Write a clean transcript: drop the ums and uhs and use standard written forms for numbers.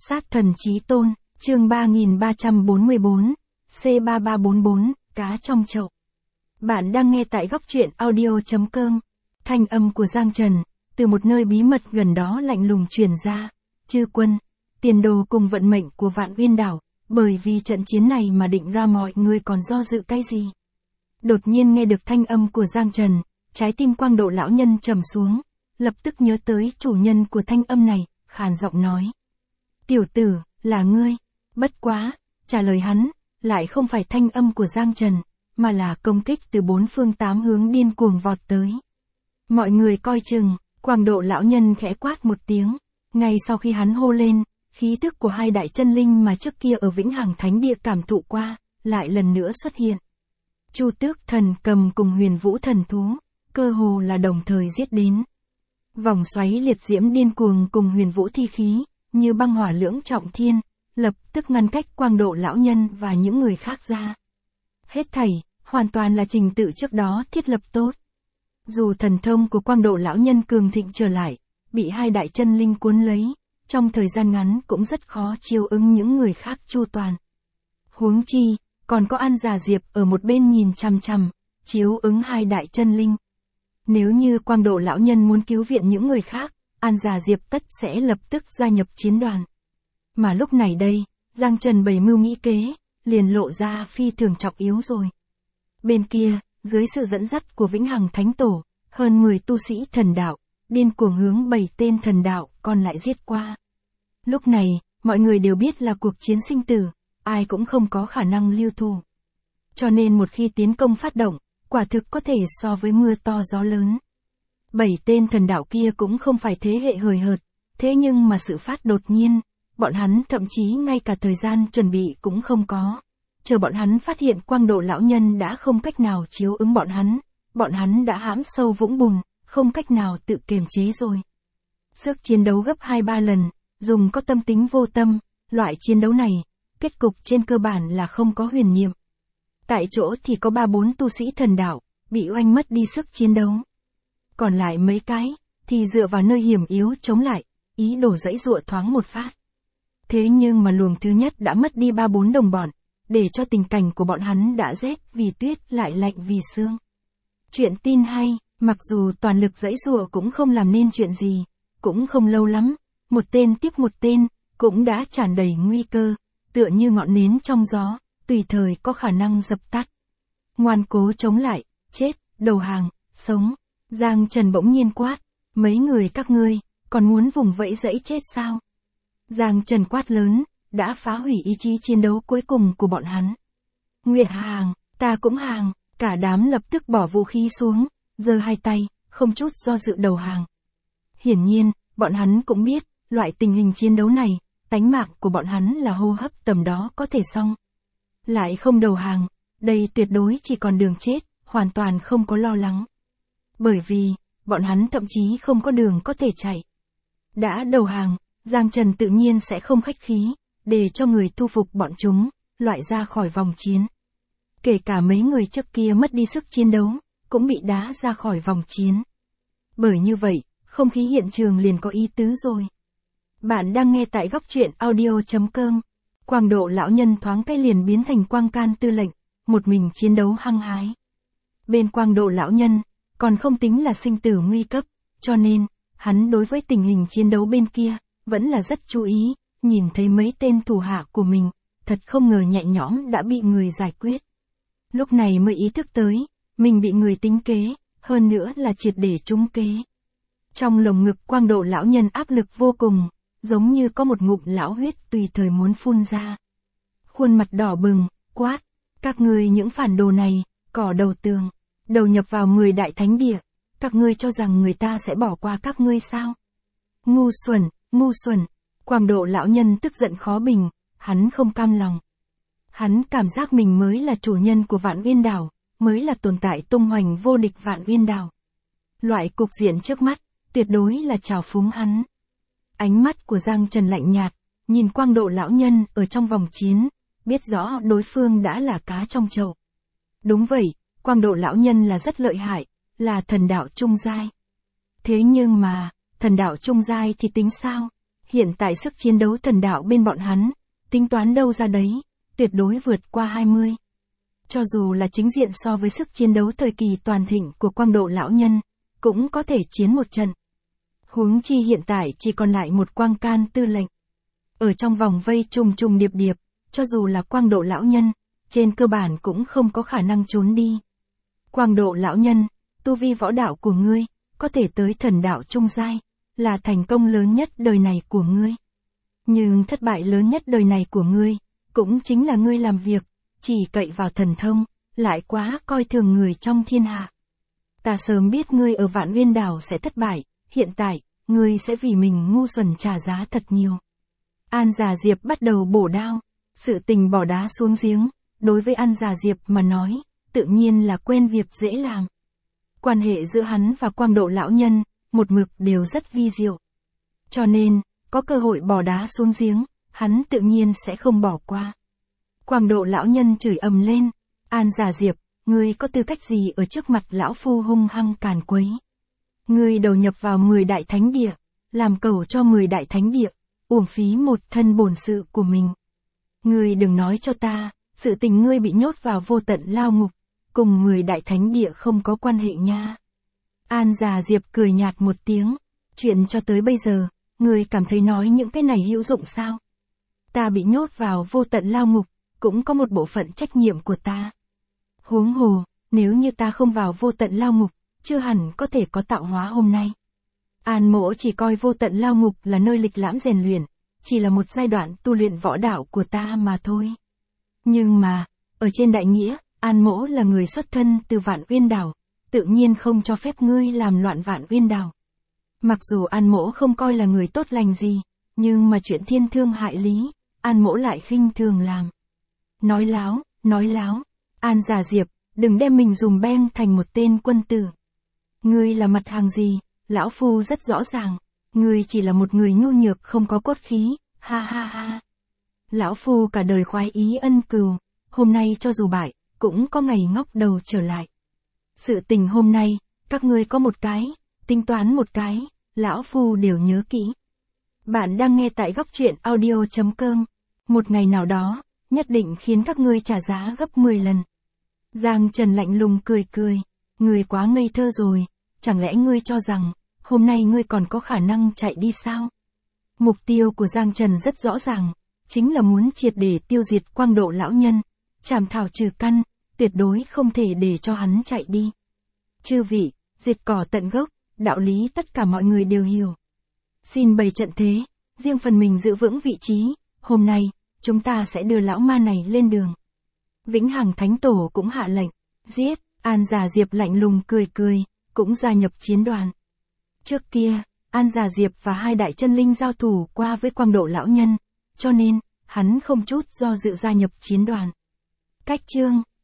Sát thần chí tôn, chương 3344, C3344, cá trong chậu. Bạn đang nghe tại góc truyện audio.com. Thanh âm của Giang Trần, từ một nơi bí mật gần đó lạnh lùng truyền ra. Chư quân, tiền đồ cùng vận mệnh của Vạn Uyên đảo, bởi vì trận chiến này mà định ra mọi người còn do dự cái gì. Đột nhiên nghe được thanh âm của Giang Trần, trái tim Quang Độ lão nhân trầm xuống, lập tức nhớ tới chủ nhân của thanh âm này, khàn giọng nói. Tiểu tử, là ngươi. Bất quá, trả lời hắn, lại không phải thanh âm của Giang Trần, mà là công kích từ bốn phương tám hướng điên cuồng vọt tới. Mọi người coi chừng, Quang Độ lão nhân khẽ quát một tiếng, ngay sau khi hắn hô lên, khí thức của hai đại chân linh mà trước kia ở Vĩnh Hằng Thánh Địa cảm thụ qua, lại lần nữa xuất hiện. Chu Tước Thần Cầm cùng Huyền Vũ Thần Thú, cơ hồ là đồng thời giết đến. Vòng xoáy liệt diễm điên cuồng cùng Huyền Vũ thi khí, như băng hỏa lưỡng trọng thiên, lập tức ngăn cách Quang Độ lão nhân và những người khác ra. Hết thảy, hoàn toàn là trình tự trước đó thiết lập tốt. Dù thần thông của Quang Độ lão nhân cường thịnh trở lại, bị hai đại chân linh cuốn lấy, trong thời gian ngắn cũng rất khó chiêu ứng những người khác chu toàn. Huống chi, còn có An Già Diệp ở một bên nhìn chằm chằm, chiếu ứng hai đại chân linh. Nếu như Quang Độ lão nhân muốn cứu viện những người khác, An Già Diệp tất sẽ lập tức gia nhập chiến đoàn. Mà lúc này đây, Giang Trần bày mưu nghĩ kế, liền lộ ra phi thường trọng yếu rồi. Bên kia, dưới sự dẫn dắt của Vĩnh Hằng Thánh Tổ, hơn 10 tu sĩ thần đạo, điên cuồng hướng 7 tên thần đạo còn lại giết qua. Lúc này, mọi người đều biết là cuộc chiến sinh tử, ai cũng không có khả năng lưu thủ. Cho nên một khi tiến công phát động, quả thực có thể so với mưa to gió lớn. 7 tên thần đạo kia cũng không phải thế hệ hời hợt, thế nhưng mà sự phát đột nhiên, bọn hắn thậm chí ngay cả thời gian chuẩn bị cũng không có. Chờ bọn hắn phát hiện Quang Độ lão nhân đã không cách nào chiếu ứng bọn hắn đã hãm sâu vũng bùn, không cách nào tự kiềm chế rồi. Sức chiến đấu gấp 2-3 lần, dùng có tâm tính vô tâm, loại chiến đấu này, kết cục trên cơ bản là không có huyền nhiệm. Tại chỗ thì có 3-4 tu sĩ thần đạo, bị oanh mất đi sức chiến đấu. Còn lại mấy cái, thì dựa vào nơi hiểm yếu chống lại, ý đồ giãy giụa thoáng một phát. Thế nhưng mà luồng thứ nhất đã mất đi 3-4 đồng bọn, để cho tình cảnh của bọn hắn đã rét vì tuyết lại lạnh vì sương. Chuyện tin hay, mặc dù toàn lực giãy giụa cũng không làm nên chuyện gì, cũng không lâu lắm, một tên tiếp một tên, cũng đã tràn đầy nguy cơ, tựa như ngọn nến trong gió, tùy thời có khả năng dập tắt. Ngoan cố chống lại, chết, đầu hàng, sống. Giang Trần bỗng nhiên quát, mấy người các ngươi, còn muốn vùng vẫy dẫy chết sao? Giang Trần quát lớn, đã phá hủy ý chí chiến đấu cuối cùng của bọn hắn. Nguyệt hàng, ta cũng hàng, cả đám lập tức bỏ vũ khí xuống, giơ hai tay, không chút do dự đầu hàng. Hiển nhiên, bọn hắn cũng biết, loại tình hình chiến đấu này, tánh mạng của bọn hắn là hô hấp tầm đó có thể xong. Lại không đầu hàng, đây tuyệt đối chỉ còn đường chết, hoàn toàn không có lo lắng. Bởi vì, bọn hắn thậm chí không có đường có thể chạy. Đã đầu hàng, Giang Trần tự nhiên sẽ không khách khí, để cho người thu phục bọn chúng, loại ra khỏi vòng chiến. Kể cả mấy người trước kia mất đi sức chiến đấu, cũng bị đá ra khỏi vòng chiến. Bởi như vậy, không khí hiện trường liền có ý tứ rồi. Bạn đang nghe tại góc truyện audio.com. Quang Độ lão nhân thoáng cái liền biến thành Quang Can tư lệnh, một mình chiến đấu hăng hái. Bên Quang Độ lão nhân, còn không tính là sinh tử nguy cấp, cho nên, hắn đối với tình hình chiến đấu bên kia, vẫn là rất chú ý, nhìn thấy mấy tên thủ hạ của mình, thật không ngờ nhẹ nhõm đã bị người giải quyết. Lúc này mới ý thức tới, mình bị người tính kế, hơn nữa là triệt để trúng kế. Trong lồng ngực Quang Độ lão nhân áp lực vô cùng, giống như có một ngụm lão huyết tùy thời muốn phun ra. Khuôn mặt đỏ bừng, quát, các ngươi những phản đồ này, cỏ đầu tường, đầu nhập vào 10 đại thánh địa, các ngươi cho rằng người ta sẽ bỏ qua các ngươi sao? Ngu xuẩn, Quang Độ lão nhân tức giận khó bình, hắn không cam lòng. Hắn cảm giác mình mới là chủ nhân của Vạn Uyên đảo, mới là tồn tại tung hoành vô địch Vạn Uyên đảo. Loại cục diện trước mắt, tuyệt đối là trào phúng hắn. Ánh mắt của Giang Trần lạnh nhạt, nhìn Quang Độ lão nhân ở trong vòng chiến, biết rõ đối phương đã là cá trong chậu. Đúng vậy, Quang Độ lão nhân là rất lợi hại, là thần đạo trung giai. Thế nhưng mà, thần đạo trung giai thì tính sao? hiện tại sức chiến đấu thần đạo bên bọn hắn, tính toán đâu ra đấy, tuyệt đối vượt qua 20. Cho dù là chính diện so với sức chiến đấu thời kỳ toàn thịnh của Quang Độ lão nhân, cũng có thể chiến một trận. Huống chi hiện tại chỉ còn lại một Quang Can tư lệnh. Ở trong vòng vây trùng trùng điệp điệp, cho dù là Quang Độ lão nhân, trên cơ bản cũng không có khả năng trốn đi. Quang Độ lão nhân, tu vi võ đạo của ngươi, có thể tới thần đạo trung giai, là thành công lớn nhất đời này của ngươi. Nhưng thất bại lớn nhất đời này của ngươi, cũng chính là ngươi làm việc, chỉ cậy vào thần thông, lại quá coi thường người trong thiên hạ. Ta sớm biết ngươi ở Vạn Uyên Đảo sẽ thất bại, hiện tại, ngươi sẽ vì mình ngu xuẩn trả giá thật nhiều. An Già Diệp bắt đầu bổ đao, sự tình bỏ đá xuống giếng, đối với An Già Diệp mà nói, tự nhiên là quen việc dễ làm. Quan hệ giữa hắn và Quang Độ lão nhân, một mực đều rất vi diệu. Cho nên, có cơ hội bỏ đá xuống giếng, hắn tự nhiên sẽ không bỏ qua. Quang Độ lão nhân chửi ầm lên, An Già Diệp, ngươi có tư cách gì ở trước mặt lão phu hung hăng càn quấy? Ngươi đầu nhập vào 10 đại thánh địa, làm cầu cho 10 đại thánh địa, uổng phí một thân bổn sự của mình. Ngươi đừng nói cho ta, sự tình ngươi bị nhốt vào vô tận lao ngục, cùng 10 đại thánh địa không có quan hệ nha. An Già Diệp cười nhạt một tiếng, chuyện cho tới bây giờ, ngươi cảm thấy nói những cái này hữu dụng sao? Ta bị nhốt vào vô tận lao ngục, cũng có một bộ phận trách nhiệm của ta. Huống hồ, nếu như ta không vào vô tận lao ngục, chưa hẳn có thể có tạo hóa hôm nay. An Mỗ chỉ coi vô tận lao ngục là nơi lịch lãm rèn luyện, chỉ là một giai đoạn tu luyện võ đạo của ta mà thôi. Nhưng mà, ở trên đại nghĩa, An Mỗ là người xuất thân từ Vạn Uyên Đảo, tự nhiên không cho phép ngươi làm loạn Vạn Uyên Đảo. Mặc dù An Mỗ không coi là người tốt lành gì, nhưng mà chuyện thiên thương hại lý, An Mỗ lại khinh thường làm. Nói láo, An Già Diệp, đừng đem mình dùm beng thành một tên quân tử. Ngươi là mặt hàng gì, lão phu rất rõ ràng, ngươi chỉ là một người nhu nhược không có cốt khí, ha ha ha. Lão phu cả đời khoái ý ân cừu, hôm nay cho dù bại, cũng có ngày ngóc đầu trở lại. Sự tình hôm nay, các ngươi có một cái, tính toán một cái, lão phu đều nhớ kỹ. Bạn đang nghe tại góc truyện audio.com, một ngày nào đó, nhất định khiến các ngươi trả giá gấp 10 lần. Giang Trần lạnh lùng cười cười, ngươi quá ngây thơ rồi, chẳng lẽ ngươi cho rằng, hôm nay ngươi còn có khả năng chạy đi sao? Mục tiêu của Giang Trần rất rõ ràng, chính là muốn triệt để tiêu diệt Quang Độ lão nhân, chảm thảo trừ căn, tuyệt đối không thể để cho hắn chạy đi. Chư vị, diệt cỏ tận gốc, đạo lý tất cả mọi người đều hiểu. Xin bày trận thế, riêng phần mình giữ vững vị trí, hôm nay, chúng ta sẽ đưa lão ma này lên đường. Vĩnh Hằng Thánh Tổ cũng hạ lệnh, giết, An Già Diệp lạnh lùng cười cười, cũng gia nhập chiến đoàn. Trước kia, An Già Diệp và hai đại chân linh giao thủ qua với Quang Độ lão nhân, cho nên, hắn không chút do dự gia nhập chiến đoàn. Cách chương